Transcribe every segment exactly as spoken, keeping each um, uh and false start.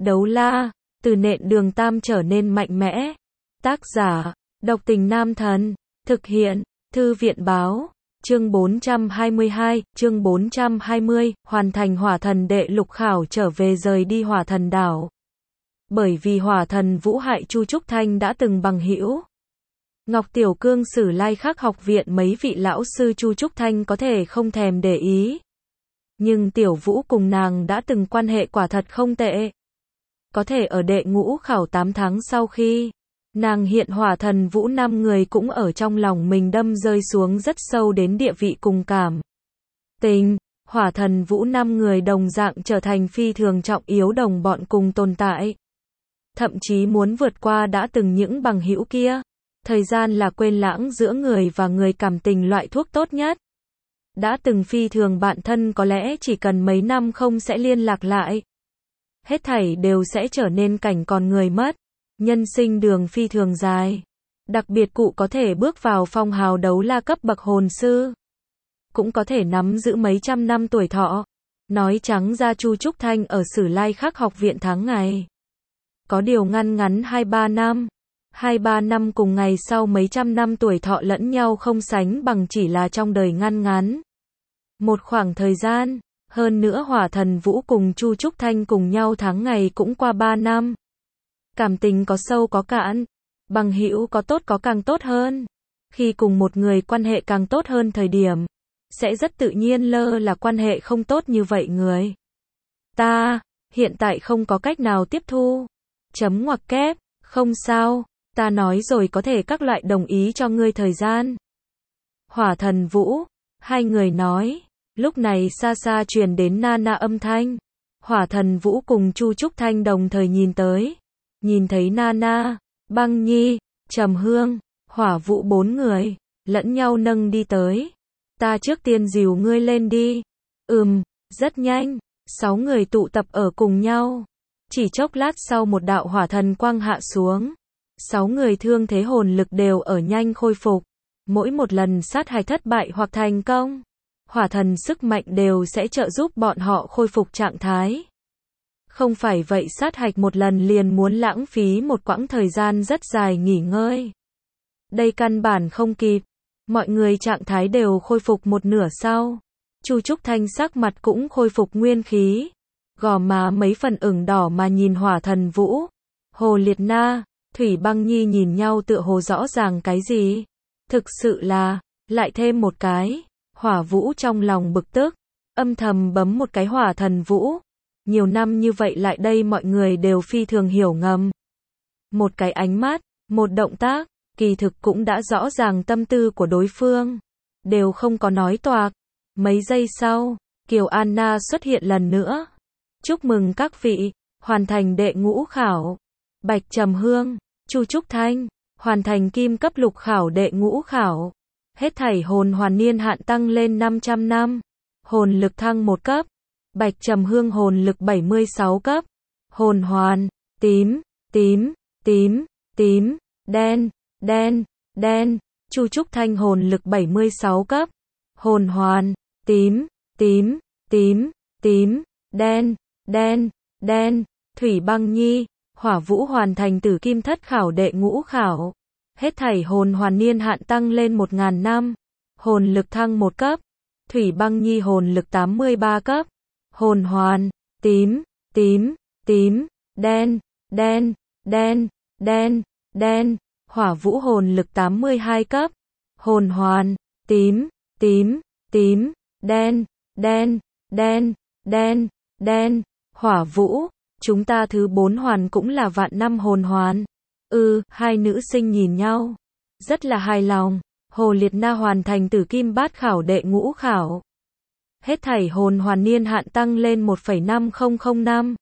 Đấu la, từ nện đường tam trở nên mạnh mẽ. Tác giả, độc tình nam thần. Thực hiện, thư viện báo. Chương bốn trăm hai mươi hai, chương bốn trăm hai mươi, hoàn thành hỏa thần đệ lục khảo trở về rời đi hỏa thần đảo. Bởi vì hỏa thần Vũ hại Chu Trúc Thanh đã từng bằng hữu. Ngọc Tiểu Cương Sử Lai Khắc học viện mấy vị lão sư Chu Trúc Thanh có thể không thèm để ý. Nhưng Tiểu Vũ cùng nàng đã từng quan hệ quả thật không tệ. Có thể ở đệ ngũ khảo tám tháng sau khi nàng hiện hỏa thần Vũ năm người cũng ở trong lòng mình đâm rơi xuống rất sâu đến địa vị cùng cảm tình. Hỏa thần Vũ năm người đồng dạng trở thành phi thường trọng yếu đồng bọn cùng tồn tại. Thậm chí muốn vượt qua đã từng những bằng hữu kia. Thời gian là quên lãng giữa người và người cảm tình loại thuốc tốt nhất. Đã từng phi thường bạn thân có lẽ chỉ cần mấy năm không sẽ liên lạc lại. Hết thảy đều sẽ trở nên cảnh còn người mất. Nhân sinh đường phi thường dài. Đặc biệt cụ có thể bước vào phong hào đấu la cấp bậc hồn sư. Cũng có thể nắm giữ mấy trăm năm tuổi thọ. Nói trắng ra Chu Trúc Thanh ở Sử Lai Khắc học viện tháng ngày. Có điều ngăn ngắn hai ba năm. hai ba năm cùng ngày sau mấy trăm năm tuổi thọ lẫn nhau không sánh bằng chỉ là trong đời ngăn ngắn. Một khoảng thời gian, hơn nữa hỏa thần Vũ cùng Chu Trúc Thanh cùng nhau tháng ngày cũng qua ba năm. Cảm tình có sâu có cạn, bằng hữu có tốt có càng tốt hơn. Khi cùng một người quan hệ càng tốt hơn thời điểm, sẽ rất tự nhiên lơ là quan hệ không tốt như vậy người. Ta, hiện tại không có cách nào tiếp thu. Chấm ngoặc kép, không sao. Ta nói rồi có thể các loại đồng ý cho ngươi thời gian. Hỏa thần Vũ, hai người nói. Lúc này xa xa truyền đến Nana âm thanh. Hỏa thần Vũ cùng Chu Trúc Thanh đồng thời nhìn tới. Nhìn thấy Nana, Băng Nhi, Trầm Hương, Hỏa Vũ bốn người, lẫn nhau nâng đi tới. Ta trước tiên dìu ngươi lên đi. Ừm, rất nhanh, sáu người tụ tập ở cùng nhau. Chỉ chốc lát sau một đạo hỏa thần quang hạ xuống. Sáu người thương thế hồn lực đều ở nhanh khôi phục. Mỗi một lần sát hạch thất bại hoặc thành công, hỏa thần sức mạnh đều sẽ trợ giúp bọn họ khôi phục trạng thái. Không phải vậy sát hạch một lần liền muốn lãng phí một quãng thời gian rất dài nghỉ ngơi. Đây căn bản không kịp. Mọi người trạng thái đều khôi phục một nửa sau. Chu Trúc Thanh sắc mặt cũng khôi phục nguyên khí. Gò má mấy phần ửng đỏ mà nhìn hỏa thần Vũ. Hồ Liệt Na, Thủy Băng Nhi nhìn nhau tựa hồ rõ ràng cái gì. Thực sự là, lại thêm một cái. Hỏa Vũ trong lòng bực tức, âm thầm bấm một cái hỏa thần Vũ. Nhiều năm như vậy lại đây mọi người đều phi thường hiểu ngầm. Một cái ánh mắt, một động tác, kỳ thực cũng đã rõ ràng tâm tư của đối phương. Đều không có nói toạc. Mấy giây sau, Kiều Anna xuất hiện lần nữa. Chúc mừng các vị, hoàn thành đệ ngũ khảo. Bạch Trầm Hương, Chu Trúc Thanh, hoàn thành kim cấp lục khảo đệ ngũ khảo. Hết thảy hồn hoàn niên hạn tăng lên năm trăm năm. Hồn lực thăng một cấp. Bạch Trầm Hương hồn lực bảy mươi sáu cấp. Hồn hoàn, tím, tím, tím, tím, đen, đen, đen. Chu Trúc Thanh hồn lực bảy mươi sáu cấp. Hồn hoàn, tím, tím, tím, tím, đen, đen, đen. Thủy Băng Nhi, Hỏa Vũ hoàn thành tử kim thất khảo đệ ngũ khảo. Hết thảy hồn hoàn niên hạn tăng lên một ngàn năm. Hồn lực thăng một cấp. Thủy Băng Nhi hồn lực tám mươi ba cấp. Hồn hoàn, tím, tím, tím, đen, đen, đen, đen, đen. Hỏa Vũ hồn lực tám mươi hai cấp. Hồn hoàn, tím, tím, tím, đen, đen, đen, đen, đen. Hỏa Vũ, chúng ta thứ bốn hoàn cũng là vạn năm hồn hoàn. Ừ, hai nữ sinh nhìn nhau. Rất là hài lòng. Hồ Liệt Na hoàn thành tử kim bát khảo đệ ngũ khảo. Hết thảy hồn hoàn niên hạn tăng lên một phẩy năm không không năm.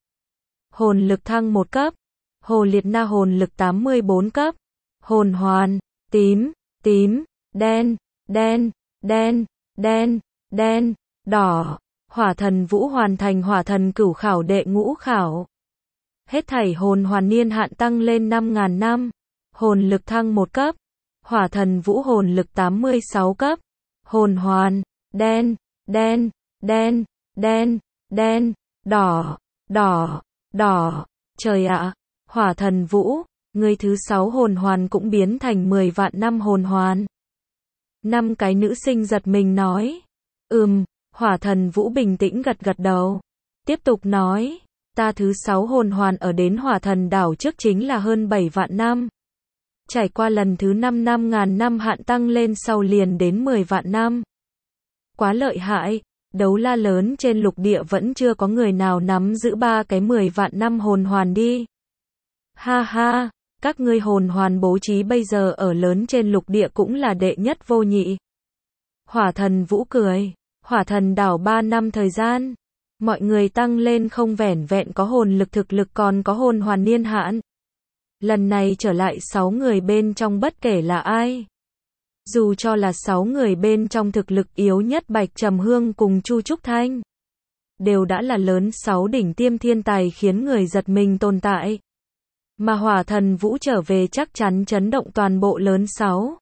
Hồn lực thăng một cấp. Hồ Liệt Na hồn lực tám mươi bốn cấp. Hồn hoàn, tím, tím, đen, đen, đen, đen, đen, đỏ. Hỏa thần Vũ hoàn thành hỏa thần cửu khảo đệ ngũ khảo. Hết thảy hồn hoàn niên hạn tăng lên năm ngàn năm. Hồn lực thăng một cấp. Hỏa thần Vũ hồn lực tám mươi sáu cấp. Hồn hoàn, đen, đen, đen, đen, đen, đỏ, đỏ, đỏ. Trời ạ, Hỏa Thần Vũ, ngươi thứ sáu hồn hoàn cũng biến thành mười vạn năm hồn hoàn. Năm cái nữ sinh giật mình nói. Ừm, Hỏa Thần Vũ bình tĩnh gật gật đầu. Tiếp tục nói, ta thứ sáu hồn hoàn ở đến Hỏa Thần đảo trước chính là hơn bảy vạn năm. Trải qua lần thứ năm năm ngàn năm hạn tăng lên sau liền đến mười vạn năm. Quá lợi hại, đấu la lớn trên lục địa vẫn chưa có người nào nắm giữ ba cái mười vạn năm hồn hoàn đi. Ha ha, các ngươi hồn hoàn bố trí bây giờ ở lớn trên lục địa cũng là đệ nhất vô nhị. Hỏa Thần Vũ cười, Hỏa Thần đảo ba năm thời gian, mọi người tăng lên không vẻn vẹn có hồn lực thực lực còn có hồn hoàn niên hạn. Lần này trở lại sáu người bên trong bất kể là ai. Dù cho là sáu người bên trong thực lực yếu nhất Bạch Trầm Hương cùng Chu Trúc Thanh. Đều đã là lớn sáu đỉnh tiêm thiên tài khiến người giật mình tồn tại. Mà Hỏa Thần Vũ trở về chắc chắn chấn động toàn bộ lớn sáu.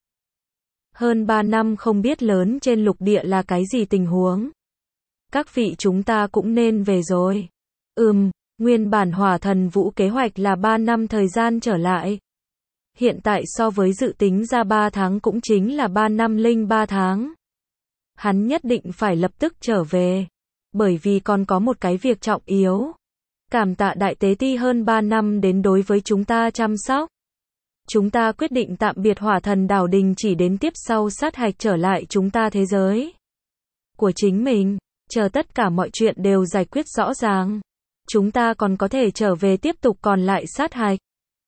Hơn ba năm không biết lớn trên lục địa là cái gì tình huống. Các vị chúng ta cũng nên về rồi. Ừm, nguyên bản Hỏa Thần Vũ kế hoạch là ba năm thời gian trở lại. Hiện tại so với dự tính ra ba tháng cũng chính là ba năm linh ba tháng. Hắn nhất định phải lập tức trở về. Bởi vì còn có một cái việc trọng yếu. Cảm tạ Đại Tế Ti hơn ba năm đến đối với chúng ta chăm sóc. Chúng ta quyết định tạm biệt Hỏa Thần đảo đình chỉ đến tiếp sau sát hạch trở lại chúng ta thế giới của chính mình. Chờ tất cả mọi chuyện đều giải quyết rõ ràng. Chúng ta còn có thể trở về tiếp tục còn lại sát hạch.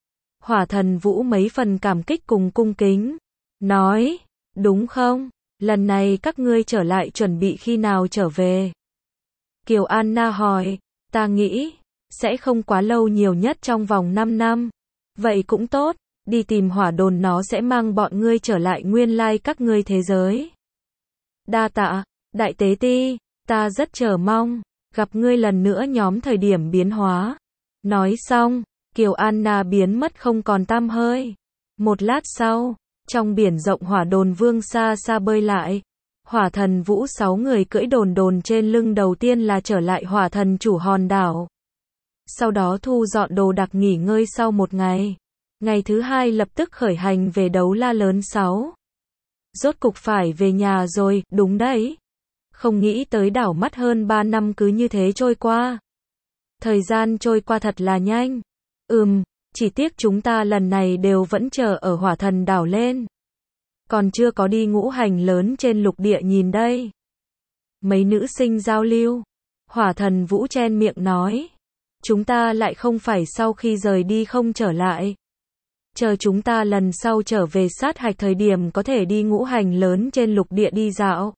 Hỏa Thần Vũ mấy phần cảm kích cùng cung kính. Nói, đúng không? Lần này các ngươi trở lại chuẩn bị khi nào trở về? Kiều Anna hỏi, ta nghĩ, sẽ không quá lâu nhiều nhất trong vòng năm năm. Vậy cũng tốt, đi tìm hỏa đồn nó sẽ mang bọn ngươi trở lại nguyên lai các ngươi thế giới. Đa tạ, Đại Tế Ti, ta rất chờ mong, gặp ngươi lần nữa nhóm thời điểm biến hóa. Nói xong, Kiều Anna biến mất không còn tăm hơi. Một lát sau, trong biển rộng hỏa đồn vương xa xa bơi lại. Hỏa Thần Vũ sáu người cưỡi đồn đồn trên lưng đầu tiên là trở lại Hỏa Thần chủ hòn đảo. Sau đó thu dọn đồ đạc nghỉ ngơi sau một ngày. Ngày thứ hai lập tức khởi hành về đấu la lớn sáu. Rốt cục phải về nhà rồi, đúng đấy. Không nghĩ tới đảo mắt hơn ba năm cứ như thế trôi qua. Thời gian trôi qua thật là nhanh. Ừm, chỉ tiếc chúng ta lần này đều vẫn chờ ở Hỏa Thần đảo lên. Còn chưa có đi ngũ hành lớn trên lục địa nhìn đây. Mấy nữ sinh giao lưu. Hỏa Thần Vũ chen miệng nói. Chúng ta lại không phải sau khi rời đi không trở lại. Chờ chúng ta lần sau trở về sát hạch thời điểm có thể đi ngũ hành lớn trên lục địa đi dạo.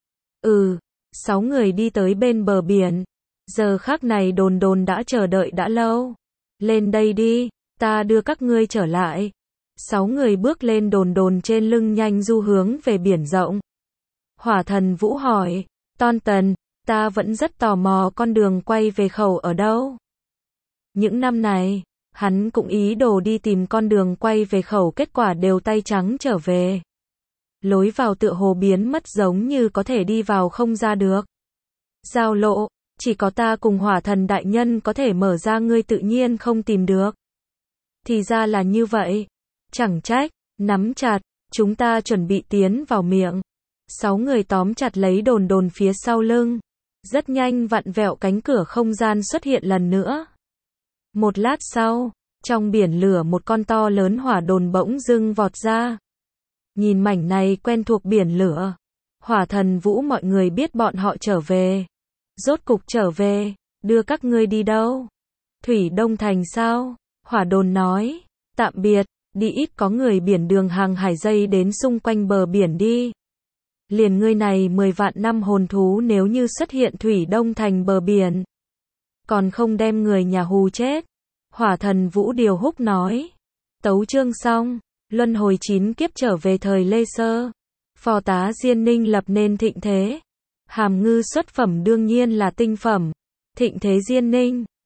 Ừ, sáu người đi tới bên bờ biển. Giờ khắc này đồn đồn đã chờ đợi đã lâu. Lên đây đi, ta đưa các ngươi trở lại. Sáu người bước lên đồn đồn trên lưng nhanh du hướng về biển rộng. Hỏa Thần Vũ hỏi, Ton Tần, ta vẫn rất tò mò con đường quay về khẩu ở đâu. Những năm này, hắn cũng ý đồ đi tìm con đường quay về khẩu kết quả đều tay trắng trở về. Lối vào tựa hồ biến mất giống như có thể đi vào không ra được. Giao lộ, chỉ có ta cùng Hỏa Thần đại nhân có thể mở ra ngươi tự nhiên không tìm được. Thì ra là như vậy. Chẳng trách, nắm chặt, chúng ta chuẩn bị tiến vào miệng. Sáu người tóm chặt lấy đồn đồn phía sau lưng. Rất nhanh vặn vẹo cánh cửa không gian xuất hiện lần nữa. Một lát sau, trong biển lửa một con to lớn hỏa đồn bỗng dưng vọt ra. Nhìn mảnh này quen thuộc biển lửa. Hỏa Thần Vũ mọi người biết bọn họ trở về. Rốt cục trở về, đưa các ngươi đi đâu? Thủy Đông Thành sao? Hỏa đồn nói, tạm biệt, đi ít có người biển đường hàng hải dây đến xung quanh bờ biển đi. Liền ngươi này mười vạn năm hồn thú nếu như xuất hiện Thủy Đông Thành bờ biển. Còn không đem người nhà hù chết. Hỏa Thần Vũ điều húc nói. Tấu chương xong, luân hồi chín kiếp trở về thời Lê Sơ. Phò tá Diên Ninh lập nên thịnh thế. Hàm ngư xuất phẩm đương nhiên là tinh phẩm. Thịnh thế Diên Ninh.